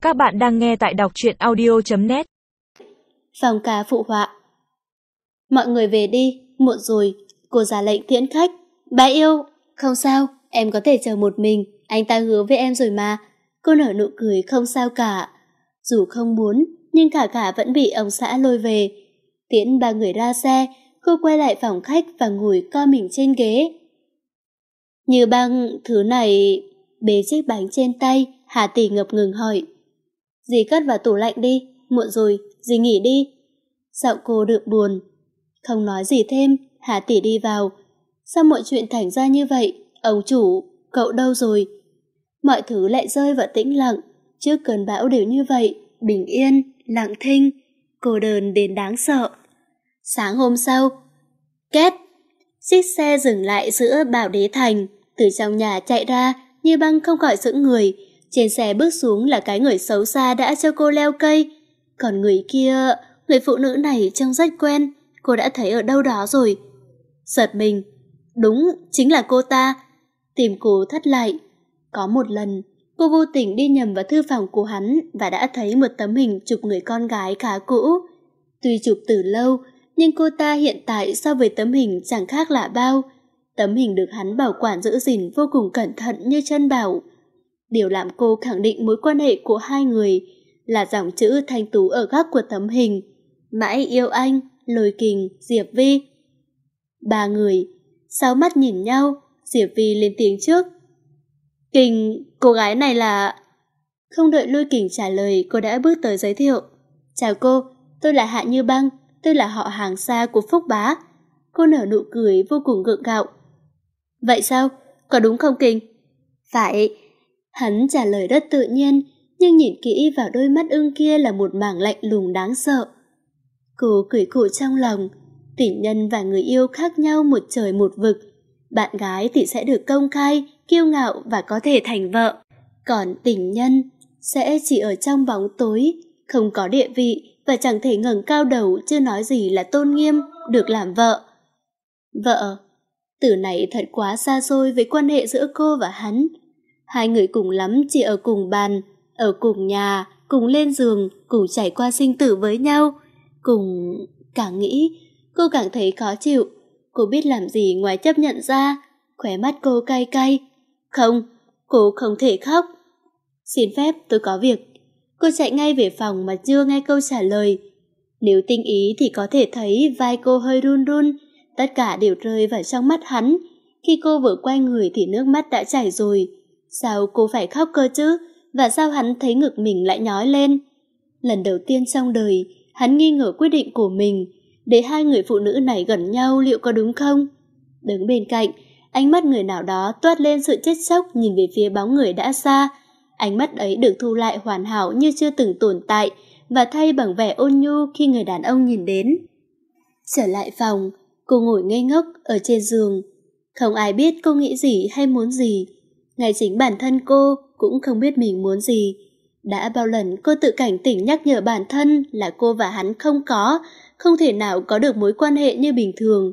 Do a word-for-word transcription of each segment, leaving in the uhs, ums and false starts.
Các bạn đang nghe tại đọc truyện audio chấm net. Phòng ca phụ họa. Mọi người về đi, muộn rồi. Cô ra lệnh tiễn khách. Bà yêu, không sao, em có thể chờ một mình. Anh ta hứa với em rồi mà. Cô nở nụ cười không sao cả. Dù không muốn, nhưng cả cả vẫn bị ông xã lôi về. Tiễn ba người ra xe, cô quay lại phòng khách và ngồi co mình trên ghế. Như băng, thứ này... Bế chiếc bánh trên tay, Hà Tỷ ngập ngừng hỏi. Dì cất vào tủ lạnh đi, muộn rồi, dì nghỉ đi. Giọng cô đượm buồn. Không nói gì thêm, Hà Tỷ đi vào. Sao mọi chuyện thành ra như vậy? Ông chủ, cậu đâu rồi? Mọi thứ lại rơi vào tĩnh lặng. Trước cơn bão đều như vậy, bình yên, lặng thinh, cô đơn đến đáng sợ. Sáng hôm sau, két, chiếc xe dừng lại giữa Bảo Đế Thành. Từ trong nhà chạy ra, Như Băng không khỏi sững người. Trên xe bước xuống là cái người xấu xa đã cho cô leo cây. Còn người kia, người phụ nữ này trông rất quen, cô đã thấy ở đâu đó rồi. Giật mình, đúng, chính là cô ta. Tìm cô thất lại. Có một lần, cô vô tình đi nhầm vào thư phòng của hắn và đã thấy một tấm hình chụp người con gái khá cũ. Tuy chụp từ lâu, nhưng cô ta hiện tại so với tấm hình chẳng khác lạ bao. Tấm hình được hắn bảo quản giữ gìn vô cùng cẩn thận như chân bảo. Điều làm cô khẳng định mối quan hệ của hai người là dòng chữ thanh tú ở góc của tấm hình. Mãi yêu anh, Lôi Kình, Diệp Vi. Ba người, sáu mắt nhìn nhau, Diệp Vi lên tiếng trước. Kình, cô gái này là... Không đợi Lôi Kình trả lời, cô đã bước tới giới thiệu. Chào cô, tôi là Hạ Như Băng, tôi là họ hàng xa của Phúc Bá. Cô nở nụ cười vô cùng gượng gạo. Vậy sao? Có đúng không Kình? Phải. Hắn trả lời rất tự nhiên, nhưng nhìn kỹ vào đôi mắt ưng kia là một mảng lạnh lùng đáng sợ. Cô cười khổ trong lòng. Tình nhân và người yêu khác nhau một trời một vực. Bạn gái thì sẽ được công khai, kiêu ngạo và có thể thành vợ. Còn tình nhân sẽ chỉ ở trong bóng tối, không có địa vị và chẳng thể ngẩng cao đầu, chưa nói gì là tôn nghiêm, được làm vợ. Vợ, từ này thật quá xa xôi với quan hệ giữa cô và hắn. Hai người cùng lắm chỉ ở cùng bàn, ở cùng nhà, cùng lên giường, cùng trải qua sinh tử với nhau. Cùng... Càng nghĩ, cô càng thấy khó chịu. Cô biết làm gì ngoài chấp nhận ra. Khóe mắt cô cay cay. Không, cô không thể khóc. Xin phép, tôi có việc. Cô chạy ngay về phòng mà chưa nghe câu trả lời. Nếu tinh ý thì có thể thấy vai cô hơi run run. Tất cả đều rơi vào trong mắt hắn. Khi cô vừa quay người thì nước mắt đã chảy rồi. Sao cô phải khóc cơ chứ? Và sao hắn thấy ngực mình lại nhói lên? Lần đầu tiên trong đời, hắn nghi ngờ quyết định của mình. Để hai người phụ nữ này gần nhau liệu có đúng không? Đứng bên cạnh, ánh mắt người nào đó toát lên sự chết chóc nhìn về phía bóng người đã xa. Ánh mắt ấy được thu lại hoàn hảo như chưa từng tồn tại và thay bằng vẻ ôn nhu khi người đàn ông nhìn đến. Trở lại phòng, cô ngồi ngây ngốc ở trên giường. Không ai biết cô nghĩ gì hay muốn gì. Ngay chính bản thân cô cũng không biết mình muốn gì. Đã bao lần cô tự cảnh tỉnh nhắc nhở bản thân là cô và hắn không có, không thể nào có được mối quan hệ như bình thường.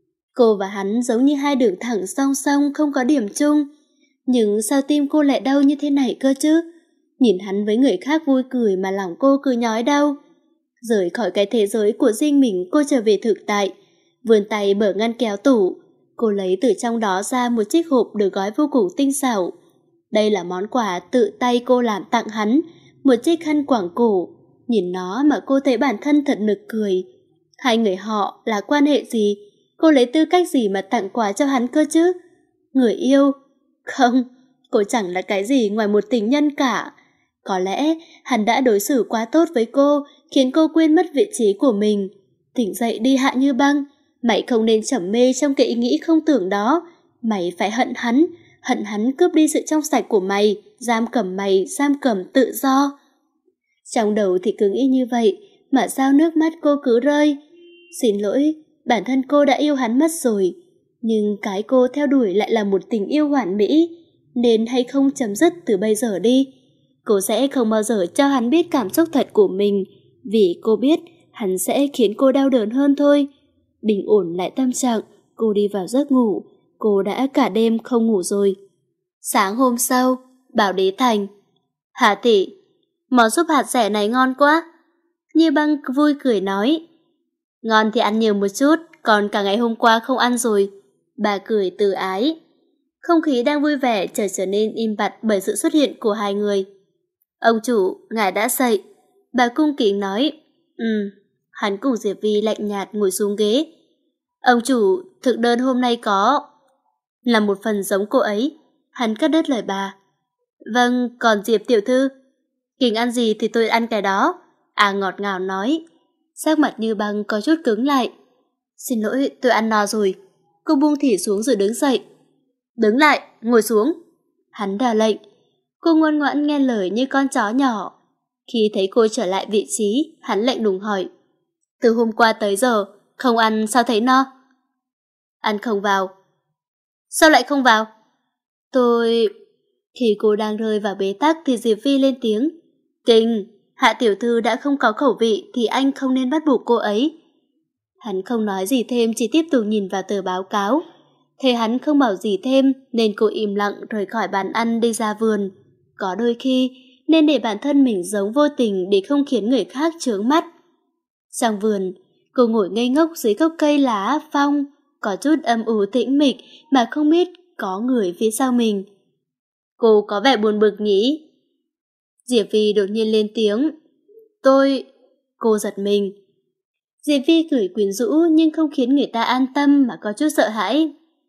Cô và hắn giống như hai đường thẳng song song không có điểm chung. Nhưng sao tim cô lại đau như thế này cơ chứ? Nhìn hắn với người khác vui cười mà lòng cô cứ nhói đau. Rời khỏi cái thế giới của riêng mình, cô trở về thực tại. Vươn tay mở ngăn kéo tủ. Cô lấy từ trong đó ra một chiếc hộp được gói vô cùng tinh xảo. Đây là món quà tự tay cô làm tặng hắn, một chiếc khăn quàng cổ. Nhìn nó mà cô thấy bản thân thật nực cười. Hai người họ là quan hệ gì? Cô lấy tư cách gì mà tặng quà cho hắn cơ chứ? Người yêu? Không, cô chẳng là cái gì ngoài một tình nhân cả. Có lẽ hắn đã đối xử quá tốt với cô, khiến cô quên mất vị trí của mình. Tỉnh dậy đi Hạ Như Băng. Mày không nên trầm mê trong cái ý nghĩ không tưởng đó. Mày phải hận hắn, hận hắn cướp đi sự trong sạch của mày, giam cầm mày, giam cầm tự do. Trong đầu thì cứ nghĩ như vậy, mà sao nước mắt cô cứ rơi. Xin lỗi, bản thân cô đã yêu hắn mất rồi. Nhưng cái cô theo đuổi lại là một tình yêu hoàn mỹ, nên hay không chấm dứt từ bây giờ đi. Cô sẽ không bao giờ cho hắn biết cảm xúc thật của mình, vì cô biết hắn sẽ khiến cô đau đớn hơn thôi. Bình ổn lại tâm trạng, cô đi vào giấc ngủ. Cô đã cả đêm không ngủ rồi. Sáng hôm sau, Bảo Đế Thành. Hà tỷ, Món súp hạt dẻ này ngon quá. Như Băng vui cười nói. Ngon thì ăn nhiều một chút, còn cả ngày hôm qua không ăn rồi. Bà cười từ ái. Không khí đang vui vẻ chợt trở nên im bặt bởi sự xuất hiện của hai người. Ông chủ, ngài đã dậy. Bà cung kính nói. Ừ. Hắn cùng Diệp Vi lạnh nhạt ngồi xuống ghế. Ông chủ, thực đơn hôm nay có... Là một phần giống cô ấy. Hắn cắt đứt lời bà. Vâng, còn Diệp tiểu thư? Kình ăn gì thì tôi ăn cái đó. À ngọt ngào nói. Sắc mặt Như Băng có chút cứng lại. Xin lỗi, tôi ăn no rồi. Cô buông thỉ xuống rồi đứng dậy. Đứng lại, ngồi xuống. Hắn ra lệnh. Cô ngoan ngoãn nghe lời như con chó nhỏ. Khi thấy cô trở lại vị trí, hắn lạnh lùng hỏi. Từ hôm qua tới giờ, không ăn sao thấy no? Ăn không vào. Sao lại không vào? Tôi... Khi cô đang rơi vào bế tắc thì Diệp Vi lên tiếng. Kình, Hạ tiểu thư đã không có khẩu vị thì anh không nên bắt buộc cô ấy. Hắn không nói gì thêm, chỉ tiếp tục nhìn vào tờ báo cáo. Thấy hắn không bảo gì thêm nên cô im lặng rời khỏi bàn ăn đi ra vườn. Có đôi khi nên để bản thân mình giống vô tình để không khiến người khác chướng mắt. Trong vườn, cô ngồi ngây ngốc dưới gốc cây lá phong, có chút âm u tĩnh mịch mà không biết có người phía sau mình. Cô có vẻ buồn bực nhỉ? Diệp Vi đột nhiên lên tiếng. Tôi... Cô giật mình. Diệp Vi cười quyến rũ nhưng không khiến người ta an tâm mà có chút sợ hãi.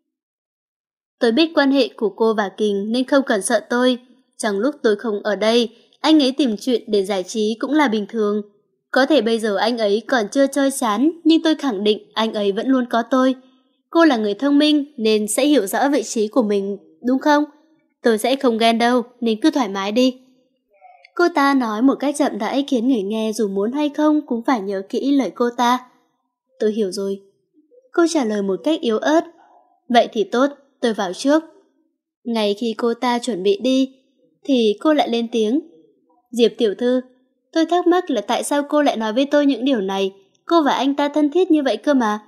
Tôi biết quan hệ của cô và Kình nên không cần sợ tôi. Trong lúc tôi không ở đây, anh ấy tìm chuyện để giải trí cũng là bình thường. Có thể bây giờ anh ấy còn chưa chơi chán, nhưng tôi khẳng định anh ấy vẫn luôn có tôi. Cô là người thông minh nên sẽ hiểu rõ vị trí của mình, đúng không? Tôi sẽ không ghen đâu, nên cứ thoải mái đi. Cô ta nói một cách chậm rãi khiến người nghe dù muốn hay không cũng phải nhớ kỹ lời cô ta. Tôi hiểu rồi. Cô trả lời một cách yếu ớt. Vậy thì tốt, tôi vào trước. Ngay khi cô ta chuẩn bị đi, thì cô lại lên tiếng. Diệp tiểu thư, tôi thắc mắc là tại sao cô lại nói với tôi những điều này. Cô và anh ta thân thiết như vậy cơ mà.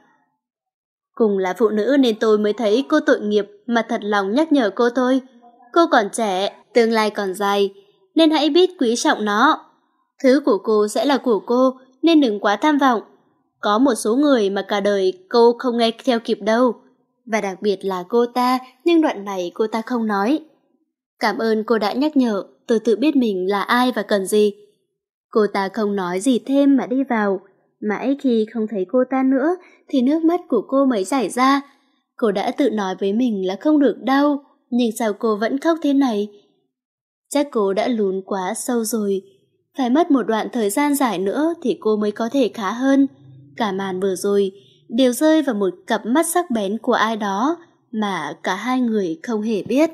Cùng là phụ nữ nên tôi mới thấy cô tội nghiệp mà thật lòng nhắc nhở cô thôi. Cô còn trẻ, tương lai còn dài, nên hãy biết quý trọng nó. Thứ của cô sẽ là của cô, nên đừng quá tham vọng. Có một số người mà cả đời cô không nghe theo kịp đâu. Và đặc biệt là cô ta, nhưng đoạn này cô ta không nói. Cảm ơn cô đã nhắc nhở, tôi tự biết mình là ai và cần gì. Cô ta không nói gì thêm mà đi vào. Mãi khi không thấy cô ta nữa, thì nước mắt của cô mới chảy ra. Cô đã tự nói với mình là không được đau, nhưng sao cô vẫn khóc thế này? Chắc cô đã lún quá sâu rồi. Phải mất một đoạn thời gian dài nữa thì cô mới có thể khá hơn. Cả màn vừa rồi đều rơi vào một cặp mắt sắc bén của ai đó mà cả hai người không hề biết.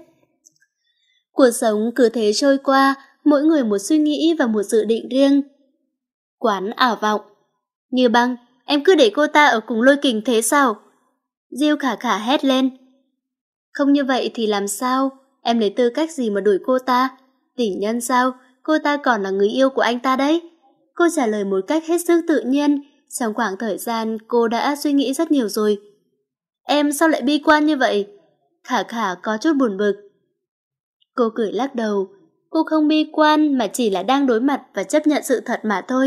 Cuộc sống cứ thế trôi qua, mỗi người một suy nghĩ và một dự định riêng. Quán ảo vọng. Như Băng, em cứ để cô ta ở cùng Lôi Kình thế sao? Diêu Khả Khả hét lên. Không như vậy thì làm sao? Em lấy tư cách gì mà đuổi cô ta? Tình nhân sao? Cô ta còn là người yêu của anh ta đấy. Cô trả lời một cách hết sức tự nhiên. Trong khoảng thời gian cô đã suy nghĩ rất nhiều rồi. Em sao lại bi quan như vậy? Khả Khả có chút buồn bực. Cô cười lắc đầu. Cô không bi quan mà chỉ là đang đối mặt và chấp nhận sự thật mà thôi.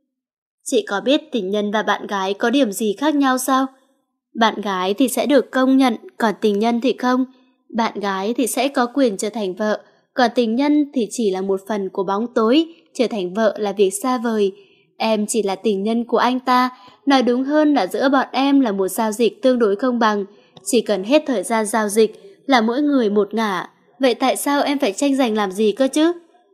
Chị có biết tình nhân và bạn gái có điểm gì khác nhau sao? Bạn gái thì sẽ được công nhận, còn tình nhân thì không. Bạn gái thì sẽ có quyền trở thành vợ, còn tình nhân thì chỉ là một phần của bóng tối, trở thành vợ là việc xa vời. Em chỉ là tình nhân của anh ta, nói đúng hơn là giữa bọn em là một giao dịch tương đối công bằng. Chỉ cần hết thời gian giao dịch là mỗi người một ngả. Vậy tại sao em phải tranh giành làm gì cơ chứ?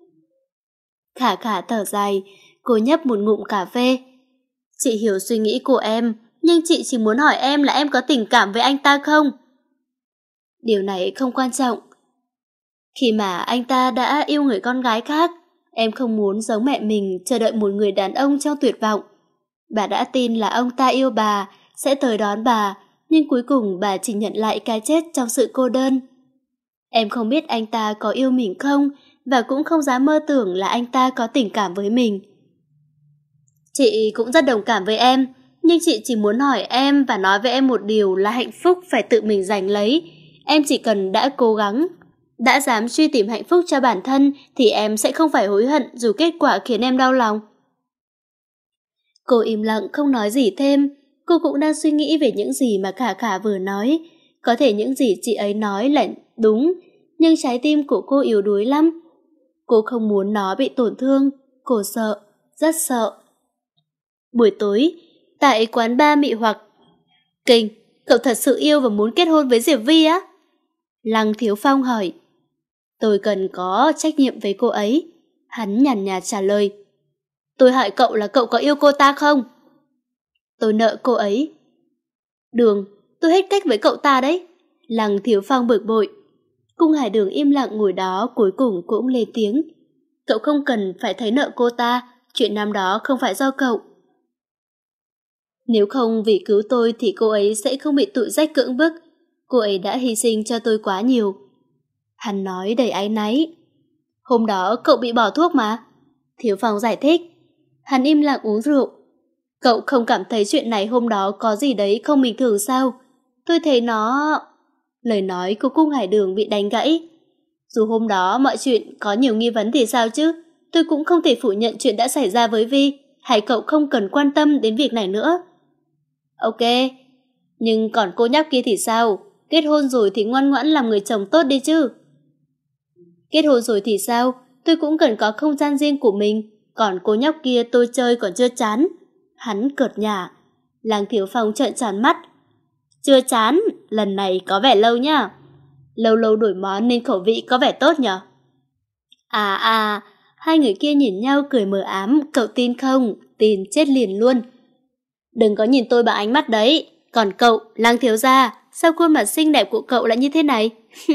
Khả Khả thở dài, cô nhấp một ngụm cà phê. Chị hiểu suy nghĩ của em, nhưng chị chỉ muốn hỏi em là em có tình cảm với anh ta không? Điều này không quan trọng. Khi mà anh ta đã yêu người con gái khác, em không muốn giống mẹ mình chờ đợi một người đàn ông trong tuyệt vọng. Bà đã tin là ông ta yêu bà, sẽ tới đón bà, nhưng cuối cùng bà chỉ nhận lại cái chết trong sự cô đơn. Em không biết anh ta có yêu mình không, và cũng không dám mơ tưởng là anh ta có tình cảm với mình. Chị cũng rất đồng cảm với em, nhưng chị chỉ muốn hỏi em và nói với em một điều là hạnh phúc phải tự mình giành lấy. Em chỉ cần đã cố gắng, Đã dám truy tìm hạnh phúc cho bản thân thì em sẽ không phải hối hận dù kết quả khiến em đau lòng. Cô im lặng không nói gì thêm. Cô cũng đang suy nghĩ về những gì mà Khả Khả vừa nói. Có thể những gì chị ấy nói là đúng, nhưng trái tim của cô yếu đuối lắm. Cô không muốn nó bị tổn thương. Cô sợ, rất sợ. Buổi tối, tại quán bar mị hoặc. Kinh, cậu thật sự yêu và muốn kết hôn với Diệp Vi á? Lăng Thiếu Phong hỏi. Tôi cần có trách nhiệm với cô ấy. Hắn nhàn nhạt trả lời. Tôi hỏi cậu là cậu có yêu cô ta không? Tôi nợ cô ấy. Đường, tôi hết cách với cậu ta đấy. Lăng Thiếu Phong bực bội. Cung Hải Đường im lặng ngồi đó cuối cùng cũng lên tiếng. Cậu không cần phải thấy nợ cô ta, chuyện năm đó không phải do cậu. Nếu không vì cứu tôi thì cô ấy sẽ không bị tụi rách cưỡng bức. Cô ấy đã hy sinh cho tôi quá nhiều. Hắn nói đầy áy náy. Hôm đó cậu bị bỏ thuốc mà. Thiếu Phong giải thích. Hắn im lặng uống rượu. Cậu không cảm thấy chuyện này hôm đó có gì đấy không bình thường sao? Tôi thấy nó... Lời nói của Cung Hải Đường bị đánh gãy. Dù hôm đó mọi chuyện có nhiều nghi vấn thì sao chứ? Tôi cũng không thể phủ nhận chuyện đã xảy ra với Vi. Hay cậu không cần quan tâm đến việc này nữa? Ok, nhưng còn cô nhóc kia thì sao? Kết hôn rồi thì ngoan ngoãn làm người chồng tốt đi chứ. Kết hôn rồi thì sao? Tôi cũng cần có không gian riêng của mình. Còn cô nhóc kia tôi chơi còn chưa chán. Hắn cợt nhả. Lăng Thiếu Phong trợn tròn mắt. Chưa chán, lần này có vẻ lâu nhá. Lâu lâu đổi món nên khẩu vị có vẻ tốt nhở? À à, hai người kia nhìn nhau cười mờ ám. Cậu tin không? Tin chết liền luôn. Đừng có nhìn tôi bằng ánh mắt đấy. Còn cậu, Lăng thiếu gia, sao khuôn mặt xinh đẹp của cậu lại như thế này?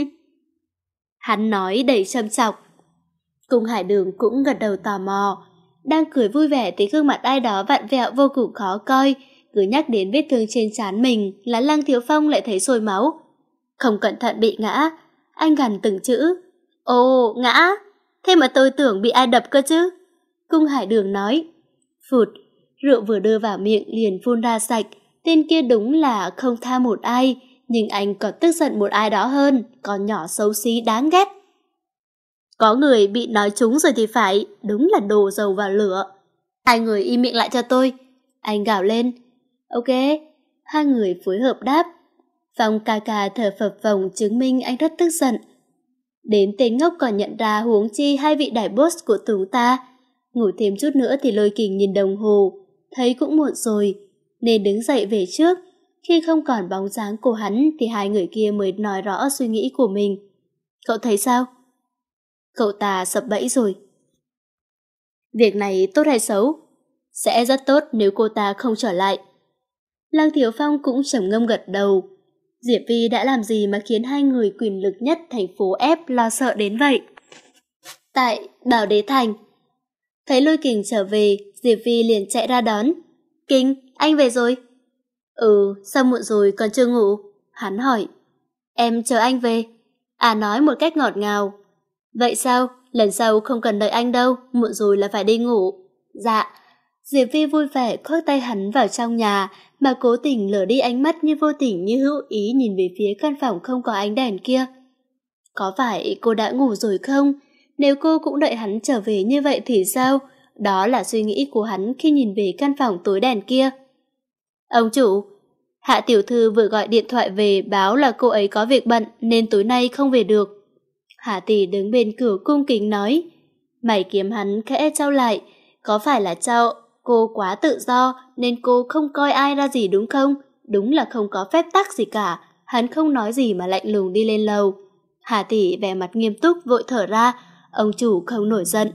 Hắn nói đầy châm chọc. Cung Hải Đường cũng gật đầu tò mò. Đang cười vui vẻ thấy gương mặt ai đó vặn vẹo vô cùng khó coi. Cứ nhắc đến vết thương trên trán mình là Lăng Thiếu Phong lại thấy sôi máu. Không cẩn thận bị ngã. Anh gằn từng chữ. Ồ, ngã. Thế mà tôi tưởng bị ai đập cơ chứ. Cung Hải Đường nói. Phụt, rượu vừa đưa vào miệng liền phun ra sạch. Tên kia đúng là không tha một ai. Nhưng anh còn tức giận một ai đó hơn. Con nhỏ xấu xí đáng ghét. Có người bị nói trúng rồi thì phải. Đúng là đổ dầu vào lửa. Hai người im miệng lại cho tôi. Anh gào lên. Ok. Hai người phối hợp đáp. Phong ca ca thở phập phồng chứng minh anh rất tức giận. Đến tên ngốc còn nhận ra huống chi hai vị đại boss của chúng ta. Ngủ thêm chút nữa thì Lôi Kình nhìn đồng hồ. Thấy cũng muộn rồi. Nên đứng dậy về trước. Khi không còn bóng dáng của hắn thì hai người kia mới nói rõ suy nghĩ của mình. Cậu thấy sao? Cậu ta sập bẫy rồi. Việc này tốt hay xấu? Sẽ rất tốt nếu cô ta không trở lại. Lăng Thiếu Phong cũng trầm ngâm gật đầu. Diệp Vi đã làm gì mà khiến hai người quyền lực nhất thành phố ép lo sợ đến vậy? Tại Bảo Đế Thành. Thấy Lôi Kình trở về, Diệp Vi liền chạy ra đón. Kình, anh về rồi. Ừ, sao muộn rồi còn chưa ngủ? Hắn hỏi. Em chờ anh về. À nói một cách ngọt ngào. Vậy sao? Lần sau không cần đợi anh đâu, muộn rồi là phải đi ngủ. Dạ. Diệp Vi vui vẻ khoác tay hắn vào trong nhà, mà cố tình lờ đi ánh mắt như vô tình như hữu ý nhìn về phía căn phòng không có ánh đèn kia. Có phải cô đã ngủ rồi không? Nếu cô cũng đợi hắn trở về như vậy thì sao? Đó là suy nghĩ của hắn khi nhìn về căn phòng tối đèn kia. Ông chủ, Hạ tiểu thư vừa gọi điện thoại về báo là cô ấy có việc bận nên tối nay không về được. Hạ tỷ đứng bên cửa cung kính nói. Mày kiếm hắn khẽ trao lại. Có phải là trao cô quá tự do nên cô không coi ai ra gì đúng không? Đúng là không có phép tắc gì cả. Hắn không nói gì mà lạnh lùng đi lên lầu. Hà tỷ vẻ mặt nghiêm túc vội thở ra. Ông chủ không nổi giận.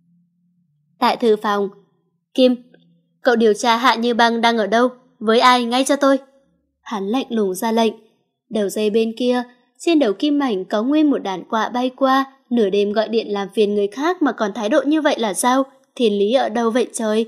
Tại thư phòng. Kim, cậu điều tra Hạ Như Băng đang ở đâu? Với ai ngay cho tôi? Hắn lạnh lùng ra lệnh. Đầu dây bên kia, trên đầu Kim Mảnh có nguyên một đàn quạ bay qua. Nửa đêm gọi điện làm phiền người khác mà còn thái độ như vậy là sao? Thiên lý ở đâu vậy trời?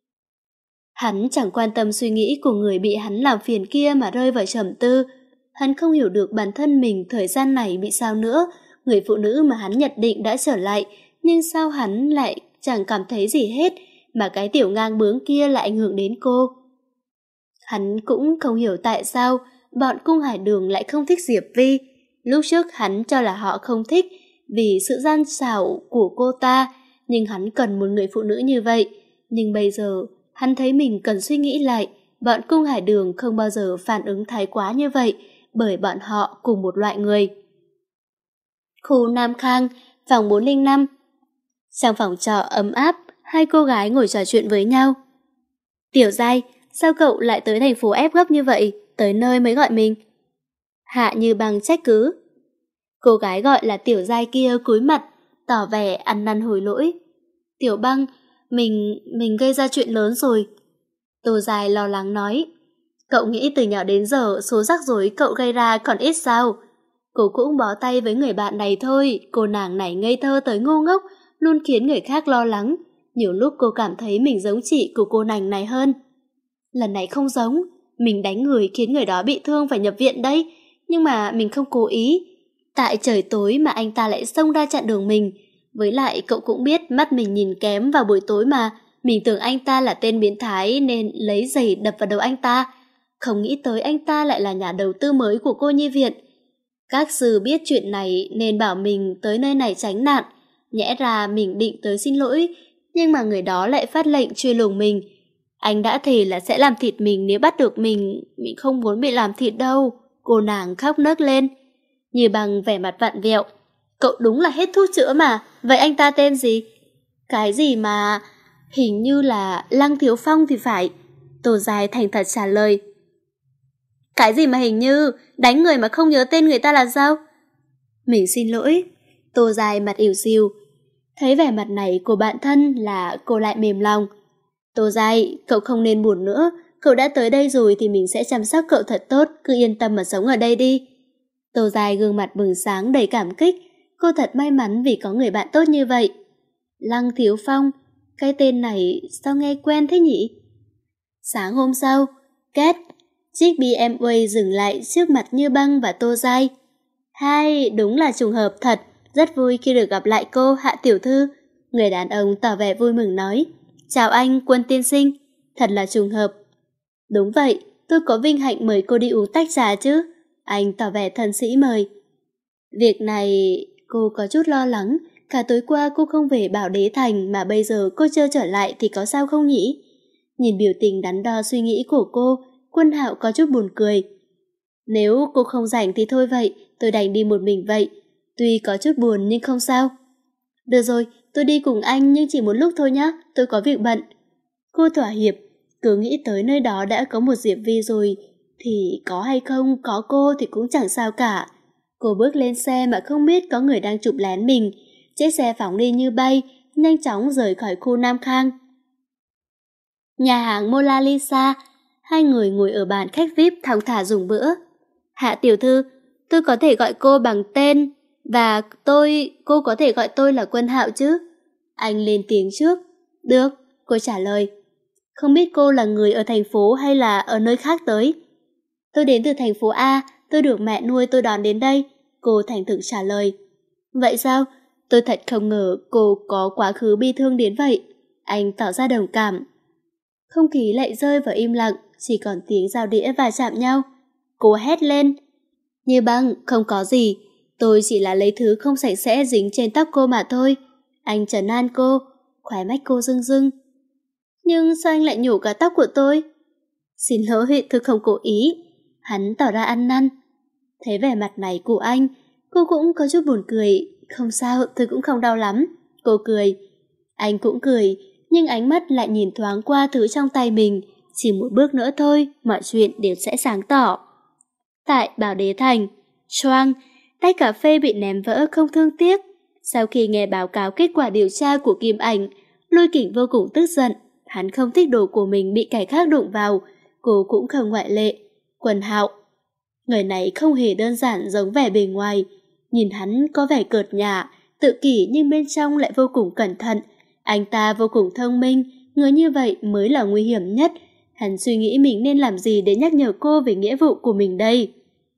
Hắn chẳng quan tâm suy nghĩ của người bị hắn làm phiền kia mà rơi vào trầm tư. Hắn không hiểu được bản thân mình thời gian này bị sao nữa. Người phụ nữ mà hắn nhận định đã trở lại, nhưng sao hắn lại chẳng cảm thấy gì hết, mà cái tiểu ngang bướng kia lại ảnh hưởng đến cô. Hắn cũng không hiểu tại sao bọn Cung Hải Đường lại không thích Diệp Vi. Lúc trước hắn cho là họ không thích vì sự gian xảo của cô ta, nhưng hắn cần một người phụ nữ như vậy. Nhưng bây giờ, hắn thấy mình cần suy nghĩ lại, bọn Cung Hải Đường không bao giờ phản ứng thái quá như vậy, bởi bọn họ cùng một loại người. Khu Nam Khang, phòng bốn không năm. Trong phòng trọ ấm áp, hai cô gái ngồi trò chuyện với nhau. Tiểu Giai, sao cậu lại tới thành phố ép gấp như vậy, tới nơi mới gọi mình? Hạ Như Băng trách cứ. Cô gái gọi là Tiểu Giai kia cúi mặt, tỏ vẻ ăn năn hối lỗi. Tiểu Băng, mình, mình gây ra chuyện lớn rồi. Tô Giai lo lắng nói. Cậu nghĩ từ nhỏ đến giờ số rắc rối cậu gây ra còn ít sao? Cô cũng bó tay với người bạn này thôi, cô nàng này ngây thơ tới ngu ngốc, luôn khiến người khác lo lắng. Nhiều lúc cô cảm thấy mình giống chị của cô nàng này hơn. Lần này không giống, mình đánh người khiến người đó bị thương phải nhập viện đấy, nhưng mà mình không cố ý. Tại trời tối mà anh ta lại xông ra chặn đường mình. Với lại cậu cũng biết mắt mình nhìn kém vào buổi tối mà, mình tưởng anh ta là tên biến thái nên lấy giày đập vào đầu anh ta. Không nghĩ tới anh ta lại là nhà đầu tư mới của cô nhi viện. Các sư biết chuyện này nên bảo mình tới nơi này tránh nạn. Nhẽ ra mình định tới xin lỗi, nhưng mà người đó lại phát lệnh truy lùng mình. Anh đã thề là sẽ làm thịt mình nếu bắt được mình, mình không muốn bị làm thịt đâu. Cô nàng khóc nấc lên. Như Bằng vẻ mặt vặn vẹo. Cậu đúng là hết thuốc chữa mà, vậy anh ta tên gì? Cái gì mà... Hình như là Lăng Thiếu Phong thì phải. Tô Giai thành thật trả lời. Cái gì mà hình như, đánh người mà không nhớ tên người ta là sao? Mình xin lỗi. Tô Giai mặt ỉu xìu. Thấy vẻ mặt này của bạn thân là cô lại mềm lòng. Tô Giai, cậu không nên buồn nữa. Cậu đã tới đây rồi thì mình sẽ chăm sóc cậu thật tốt, cứ yên tâm mà sống ở đây đi. Tô Giai gương mặt bừng sáng đầy cảm kích. Cô thật may mắn vì có người bạn tốt như vậy. Lăng Thiếu Phong, cái tên này sao nghe quen thế nhỉ? Sáng hôm sau, Kết, chiếc bê em vê dừng lại trước mặt Như Băng và Tô Giai. Hai, đúng là trùng hợp thật, rất vui khi được gặp lại cô, Hạ tiểu thư. Người đàn ông tỏ vẻ vui mừng nói. Chào anh, Quân tiên sinh, thật là trùng hợp. Đúng vậy, tôi có vinh hạnh mời cô đi uống tách trà chứ. Anh tỏ vẻ thân sĩ mời. Việc này, cô có chút lo lắng. Cả tối qua cô không về Bảo Đế Thành mà bây giờ cô chưa trở lại thì có sao không nhỉ? Nhìn biểu tình đắn đo suy nghĩ của cô, Quân Hạo có chút buồn cười. Nếu cô không rảnh thì thôi vậy, tôi đành đi một mình vậy. Tuy có chút buồn nhưng không sao. Được rồi, tôi đi cùng anh nhưng chỉ một lúc thôi nhé, tôi có việc bận. Cô thỏa hiệp, cứ nghĩ tới nơi đó đã có một Diệp Vi rồi, thì có hay không có cô thì cũng chẳng sao cả. Cô bước lên xe mà không biết có người đang chụp lén mình. Chiếc xe phóng đi như bay, nhanh chóng rời khỏi khu Nam Khang. Nhà hàng Mona Lisa, hai người ngồi ở bàn khách vi ai pi thong thả dùng bữa. Hạ tiểu thư, tôi có thể gọi cô bằng tên, và tôi, cô có thể gọi tôi là Quân Hạo chứ? Anh lên tiếng trước. Được, cô trả lời. Không biết cô là người ở thành phố hay là ở nơi khác tới? Tôi đến từ thành phố A, tôi được mẹ nuôi tôi đón đến đây. Cô thành thực trả lời. Vậy sao? Tôi thật không ngờ cô có quá khứ bi thương đến vậy. Anh tỏ ra đồng cảm. Không khí lại rơi vào im lặng, chỉ còn tiếng dao đĩa va chạm nhau. Cô hét lên. Như Băng, không có gì. Tôi chỉ là lấy thứ không sạch sẽ dính trên tóc cô mà thôi. Anh trấn an cô, khóe mắt cô rưng rưng. Nhưng sao anh lại nhổ cả tóc của tôi? Xin lỗi, tôi không cố ý. Hắn tỏ ra ăn năn. Thấy vẻ mặt này của anh, cô cũng có chút buồn cười. Không sao, tôi cũng không đau lắm. Cô cười. Anh cũng cười, nhưng ánh mắt lại nhìn thoáng qua thứ trong tay mình. Chỉ một bước nữa thôi, mọi chuyện đều sẽ sáng tỏ. Tại Bảo Đế Thành, choang, tách cà phê bị ném vỡ không thương tiếc. Sau khi nghe báo cáo kết quả điều tra của Kim Ảnh, Lôi Kình vô cùng tức giận. Hắn không thích đồ của mình bị kẻ khác đụng vào, cô cũng không ngoại lệ. Quân Hạo, người này không hề đơn giản giống vẻ bề ngoài. Nhìn hắn có vẻ cợt nhả, tự kỷ nhưng bên trong lại vô cùng cẩn thận. Anh ta vô cùng thông minh, người như vậy mới là nguy hiểm nhất. Hắn suy nghĩ mình nên làm gì để nhắc nhở cô về nghĩa vụ của mình đây.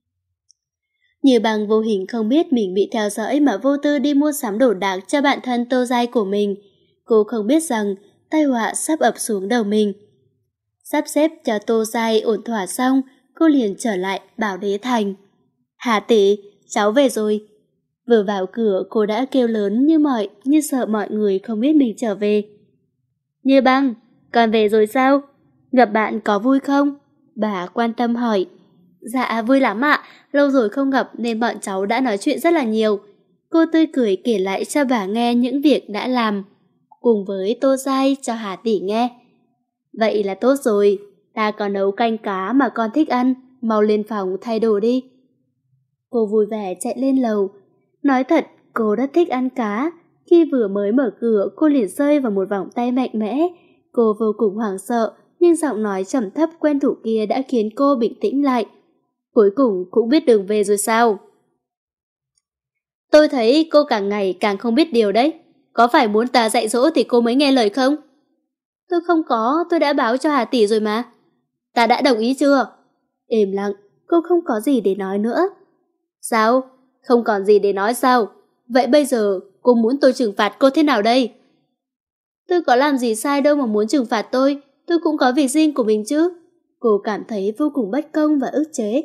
Như Bằng vô hình không biết mình bị theo dõi mà vô tư đi mua sắm đồ đạc cho bạn thân Tô Giai của mình. Cô không biết rằng tai họa sắp ập xuống đầu mình. Sắp xếp cho Tô Giai ổn thỏa xong, cô liền trở lại Bảo Đế Thành. Hà tỷ, cháu về rồi. Vừa vào cửa cô đã kêu lớn như mọi, như sợ mọi người không biết mình trở về. Như Băng, con về rồi sao? Gặp bạn có vui không? Bà quan tâm hỏi. Dạ vui lắm ạ, lâu rồi không gặp nên bọn cháu đã nói chuyện rất là nhiều. Cô tươi cười kể lại cho bà nghe những việc đã làm, cùng với tô dai cho Hà Tỷ nghe. Vậy là tốt rồi, ta có nấu canh cá mà con thích ăn, mau lên phòng thay đồ đi. Cô vui vẻ chạy lên lầu. Nói thật, cô rất thích ăn cá. Khi vừa mới mở cửa, cô liền rơi vào một vòng tay mạnh mẽ. Cô vô cùng hoảng sợ, nhưng giọng nói trầm thấp quen thuộc kia đã khiến cô bình tĩnh lại. Cuối cùng cũng biết đường về rồi sao? Tôi thấy cô càng ngày càng không biết điều đấy. Có phải muốn ta dạy dỗ thì cô mới nghe lời không? Tôi không có, tôi đã báo cho Hà Tỷ rồi mà. Ta đã đồng ý chưa? Im lặng, cô không có gì để nói nữa. Sao? Không còn gì để nói sao? Vậy bây giờ cô muốn tôi trừng phạt cô thế nào đây? Tôi có làm gì sai đâu mà muốn trừng phạt tôi. Tôi cũng có việc riêng của mình chứ. Cô cảm thấy vô cùng bất công và ức chế.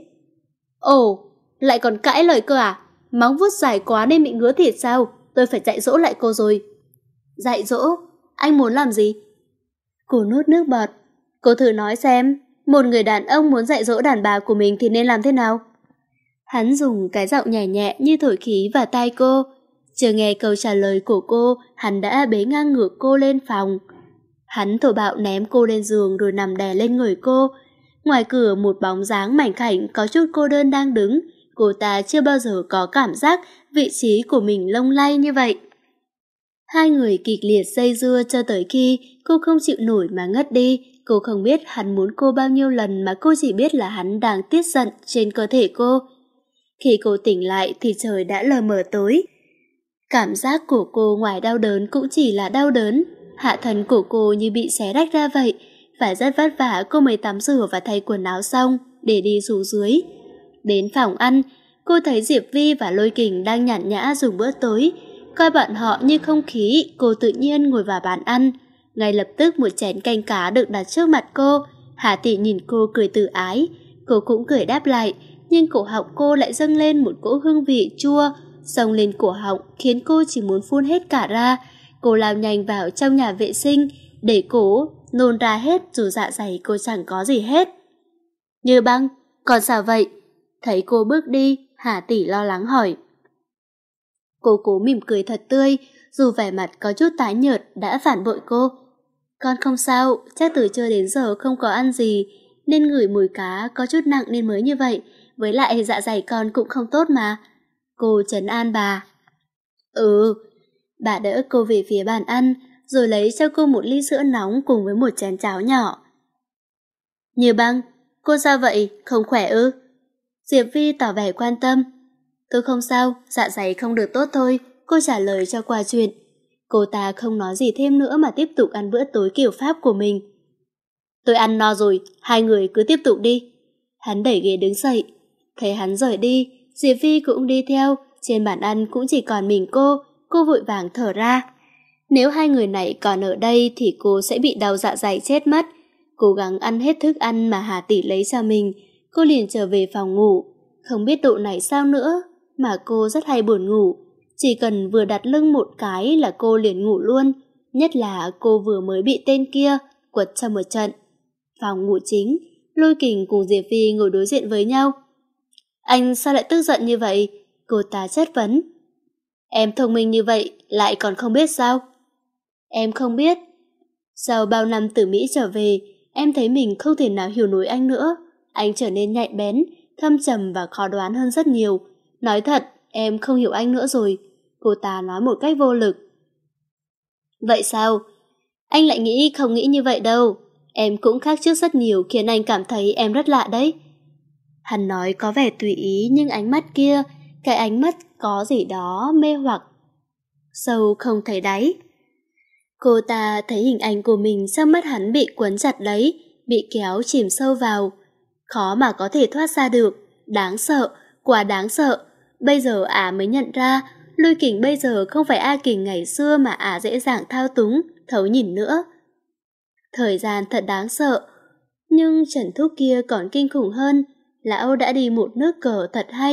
Ồ, lại còn cãi lời cơ à? Móng vuốt dài quá nên bị ngứa thịt sao? Tôi phải dạy dỗ lại cô rồi. Dạy dỗ? Anh muốn làm gì? Cô nuốt nước bọt. Cô thử nói xem, một người đàn ông muốn dạy dỗ đàn bà của mình thì nên làm thế nào? Hắn dùng cái giọng nhẹ nhẹ như thổi khí vào tai cô. Chưa nghe câu trả lời của cô, hắn đã bế ngang ngược cô lên phòng. Hắn thổ bạo ném cô lên giường rồi nằm đè lên người cô. Ngoài cửa một bóng dáng mảnh khảnh có chút cô đơn đang đứng. Cô ta chưa bao giờ có cảm giác vị trí của mình lung lay như vậy. Hai người kịch liệt dây dưa cho tới khi cô không chịu nổi mà ngất đi. Cô không biết hắn muốn cô bao nhiêu lần mà cô chỉ biết là hắn đang tiết giận trên cơ thể cô. Khi cô tỉnh lại thì trời đã lờ mờ tối. Cảm giác của cô ngoài đau đớn cũng chỉ là đau đớn. Hạ thân của cô như bị xé rách ra vậy. Phải rất vất vả cô mới tắm rửa và thay quần áo xong để đi xuống dưới. Đến phòng ăn, cô thấy Diệp Vi và Lôi Kình đang nhàn nhã dùng bữa tối. Coi bọn họ như không khí, cô tự nhiên ngồi vào bàn ăn. Ngay lập tức một chén canh cá được đặt trước mặt cô. Hà Tỷ nhìn cô cười tự ái. Cô cũng cười đáp lại, nhưng cổ họng cô lại dâng lên một cỗ hương vị chua, xông lên cổ họng khiến cô chỉ muốn phun hết cả ra. Cô lao nhanh vào trong nhà vệ sinh, để cổ nôn ra hết dù dạ dày cô chẳng có gì hết. Như Băng, còn sao vậy? Thấy cô bước đi, Hà Tỷ lo lắng hỏi. Cô cố mỉm cười thật tươi, dù vẻ mặt có chút tái nhợt đã phản bội cô. Con không sao, chắc từ trưa đến giờ không có ăn gì, nên ngửi mùi cá có chút nặng nên mới như vậy, với lại dạ dày con cũng không tốt mà. Cô trấn an bà. Ừ, bà đỡ cô về phía bàn ăn, rồi lấy cho cô một ly sữa nóng cùng với một chén cháo nhỏ. Như Băng, cô sao vậy, không khỏe ư? Diệp Vi tỏ vẻ quan tâm. Tôi không sao, dạ dày không được tốt thôi, cô trả lời cho qua chuyện. Cô ta không nói gì thêm nữa mà tiếp tục ăn bữa tối kiểu Pháp của mình. Tôi ăn no rồi, hai người cứ tiếp tục đi. Hắn đẩy ghế đứng dậy. Thấy hắn rời đi, Diệp Vi cũng đi theo, trên bàn ăn cũng chỉ còn mình cô, cô vội vàng thở ra. Nếu hai người này còn ở đây thì cô sẽ bị đau dạ dày chết mất. Cố gắng ăn hết thức ăn mà Hà Tỷ lấy cho mình, cô liền trở về phòng ngủ. Không biết độ này sao nữa, mà cô rất hay buồn ngủ. Chỉ cần vừa đặt lưng một cái là cô liền ngủ luôn, nhất là cô vừa mới bị tên kia quật cho một trận. Phòng ngủ chính, Lôi Kình cùng Diệp Vi ngồi đối diện với nhau. Anh sao lại tức giận như vậy? Cô ta chất vấn. Em thông minh như vậy lại còn không biết sao? Em không biết. Sau bao năm từ Mỹ trở về, em thấy mình không thể nào hiểu nổi anh nữa. Anh trở nên nhạy bén, thâm trầm và khó đoán hơn rất nhiều. Nói thật, em không hiểu anh nữa rồi. Cô ta nói một cách vô lực. Vậy sao? Anh lại nghĩ không nghĩ như vậy đâu. Em cũng khác trước rất nhiều khiến anh cảm thấy em rất lạ đấy. Hắn nói có vẻ tùy ý nhưng ánh mắt kia, cái ánh mắt có gì đó mê hoặc, sâu không thấy đáy. Cô ta thấy hình ảnh của mình trong mắt hắn bị quấn chặt lấy, bị kéo chìm sâu vào. Khó mà có thể thoát ra được, đáng sợ, quá đáng sợ. Bây giờ ả mới nhận ra, Lôi Kình bây giờ không phải A Kình ngày xưa mà ả dễ dàng thao túng, thấu nhìn nữa. Thời gian thật đáng sợ, nhưng Trần Thúc kia còn kinh khủng hơn. Lão đã đi một nước cờ thật hay,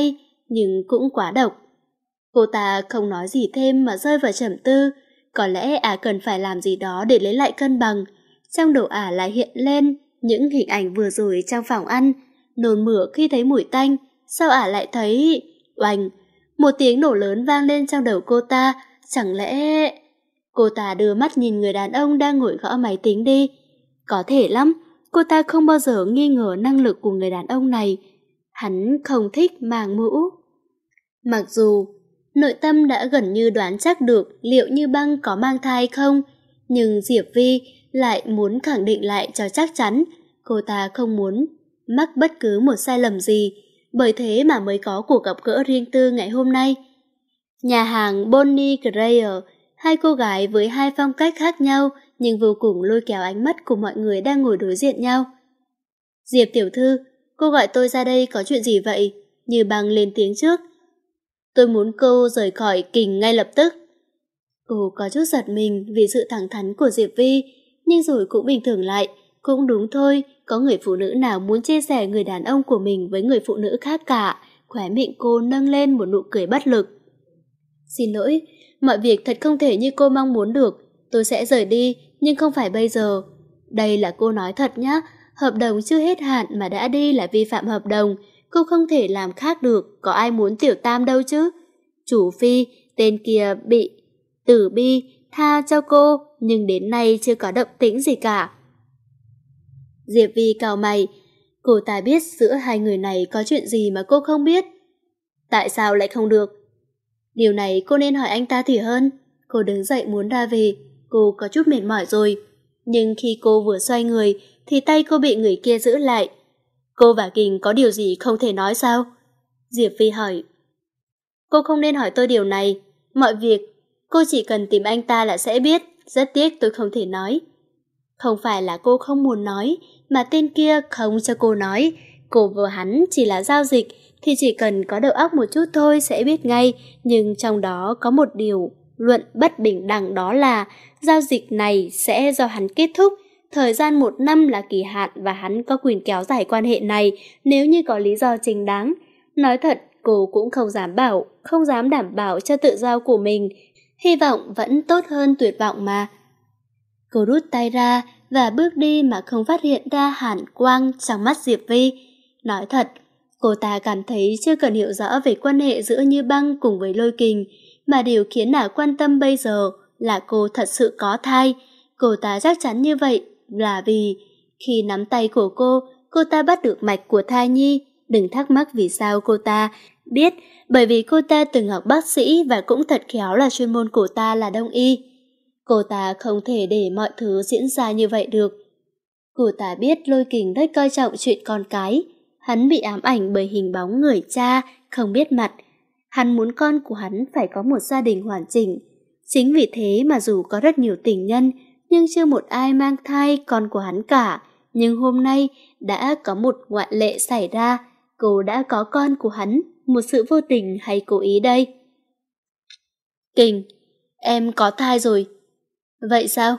nhưng cũng quá độc. Cô ta không nói gì thêm mà rơi vào trầm tư. Có lẽ ả cần phải làm gì đó để lấy lại cân bằng. Trong đầu ả lại hiện lên những hình ảnh vừa rồi trong phòng ăn, nôn mửa khi thấy mùi tanh. Sao ả lại thấy... Oành! Một tiếng nổ lớn vang lên trong đầu cô ta. Chẳng lẽ... Cô ta đưa mắt nhìn người đàn ông đang ngồi gõ máy tính đi. Có thể lắm, cô ta không bao giờ nghi ngờ năng lực của người đàn ông này. Hắn không thích mang mũ. Mặc dù nội tâm đã gần như đoán chắc được liệu Như Băng có mang thai không, nhưng Diệp Vi lại muốn khẳng định lại cho chắc chắn. Cô ta không muốn mắc bất cứ một sai lầm gì, bởi thế mà mới có cuộc gặp gỡ riêng tư ngày hôm nay. Nhà hàng Bonnie Grayer, hai cô gái với hai phong cách khác nhau nhưng vô cùng lôi kéo ánh mắt của mọi người đang ngồi đối diện nhau. Diệp tiểu thư, cô gọi tôi ra đây có chuyện gì vậy? Như Băng lên tiếng trước. Tôi muốn cô rời khỏi Kình ngay lập tức. Cô có chút giật mình vì sự thẳng thắn của Diệp Vi, nhưng rồi cũng bình thường lại. Cũng đúng thôi, có người phụ nữ nào muốn chia sẻ người đàn ông của mình với người phụ nữ khác cả. Khóe miệng cô nâng lên một nụ cười bất lực. Xin lỗi, mọi việc thật không thể như cô mong muốn được. Tôi sẽ rời đi, nhưng không phải bây giờ. Đây là cô nói thật nhá, hợp đồng chưa hết hạn mà đã đi là vi phạm hợp đồng. Cô không thể làm khác được, có ai muốn tiểu tam đâu chứ. Chủ Phi, tên kia bị Tử Bi tha cho cô, nhưng đến nay chưa có động tĩnh gì cả. Diệp Vi cau mày, cô ta biết giữa hai người này có chuyện gì mà cô không biết. Tại sao lại không được? Điều này cô nên hỏi anh ta thì hơn. Cô đứng dậy muốn ra về, cô có chút mệt mỏi rồi. Nhưng khi cô vừa xoay người thì tay cô bị người kia giữ lại. Cô và Kình có điều gì không thể nói sao? Diệp Vi hỏi. Cô không nên hỏi tôi điều này. Mọi việc, cô chỉ cần tìm anh ta là sẽ biết. Rất tiếc tôi không thể nói. Không phải là cô không muốn nói, mà tên kia không cho cô nói. Cô và hắn chỉ là giao dịch, thì chỉ cần có đầu óc một chút thôi sẽ biết ngay. Nhưng trong đó có một điều luận bất bình đẳng, đó là giao dịch này sẽ do hắn kết thúc. Thời gian một năm là kỳ hạn và hắn có quyền kéo dài quan hệ này nếu như có lý do chính đáng. Nói thật, cô cũng không dám bảo, không dám đảm bảo cho tự do của mình. Hy vọng vẫn tốt hơn tuyệt vọng mà. Cô rút tay ra và bước đi mà không phát hiện ra hàn quang trong mắt Diệp Vi. Nói thật, cô ta cảm thấy chưa cần hiểu rõ về quan hệ giữa Như Băng cùng với Lôi Kình, mà điều khiến ả quan tâm bây giờ là cô thật sự có thai. Cô ta chắc chắn như vậy là vì khi nắm tay của cô, cô ta bắt được mạch của thai nhi. Đừng thắc mắc vì sao cô ta biết, bởi vì cô ta từng học bác sĩ và cũng thật khéo là chuyên môn của ta là đông y. Cô ta không thể để mọi thứ diễn ra như vậy được. Cô ta biết Lôi Kình rất coi trọng chuyện con cái. Hắn bị ám ảnh bởi hình bóng người cha không biết mặt. Hắn muốn con của hắn phải có một gia đình hoàn chỉnh. Chính vì thế mà dù có rất nhiều tình nhân, nhưng chưa một ai mang thai con của hắn cả. Nhưng hôm nay đã có một ngoại lệ xảy ra. Cô đã có con của hắn, một sự vô tình hay cố ý đây? Kình, em có thai rồi. Vậy sao?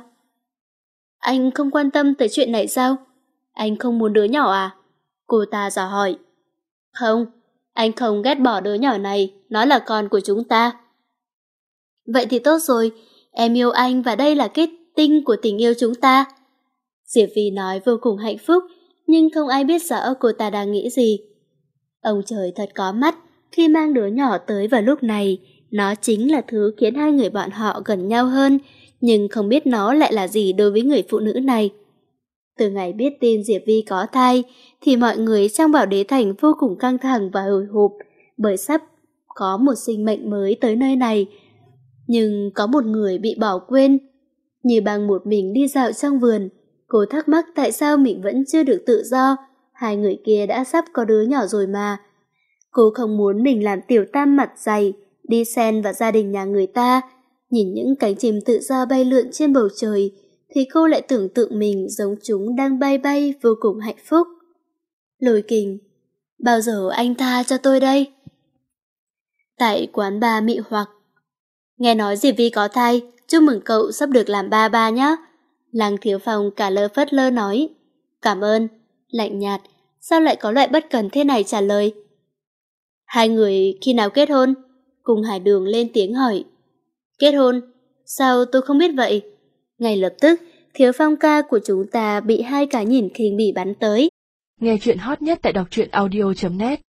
Anh không quan tâm tới chuyện này sao? Anh không muốn đứa nhỏ à? Cô ta dò hỏi. Không, anh không ghét bỏ đứa nhỏ này, nó là con của chúng ta. Vậy thì tốt rồi, em yêu anh và đây là kết tinh của tình yêu chúng ta. Diệp Vi nói vô cùng hạnh phúc, nhưng không ai biết rõ cô ta đang nghĩ gì. Ông trời thật có mắt, khi mang đứa nhỏ tới vào lúc này, nó chính là thứ khiến hai người bọn họ gần nhau hơn, nhưng không biết nó lại là gì đối với người phụ nữ này. Từ ngày biết tin Diệp Vi có thai, thì mọi người trong Bảo Đế Thành vô cùng căng thẳng và hồi hộp, bởi sắp có một sinh mệnh mới tới nơi này. Nhưng có một người bị bỏ quên. Như Băng một mình đi dạo trong vườn, cô thắc mắc tại sao mình vẫn chưa được tự do. Hai người kia đã sắp có đứa nhỏ rồi mà. Cô không muốn mình làm tiểu tam mặt dày, đi xen vào gia đình nhà người ta. Nhìn những cánh chim tự do bay lượn trên bầu trời, thì cô lại tưởng tượng mình giống chúng đang bay bay vô cùng hạnh phúc. Lôi Kình, bao giờ anh tha cho tôi đây? Tại quán bar mị hoặc. Nghe nói Diệp Vi có thai, chúc mừng cậu sắp được làm ba ba nhé. Lăng Thiếu Phong cả lơ phất lơ nói. Cảm ơn. Lạnh nhạt, sao lại có loại bất cần thế này trả lời? Hai người khi nào kết hôn? Cùng Hải Đường lên tiếng hỏi. Kết hôn? Sao tôi không biết vậy? Ngay lập tức, Thiếu Phong ca của chúng ta bị hai cái nhìn khinh bỉ bắn tới. Nghe chuyện hot nhất tại đọc truyện audio chấm net.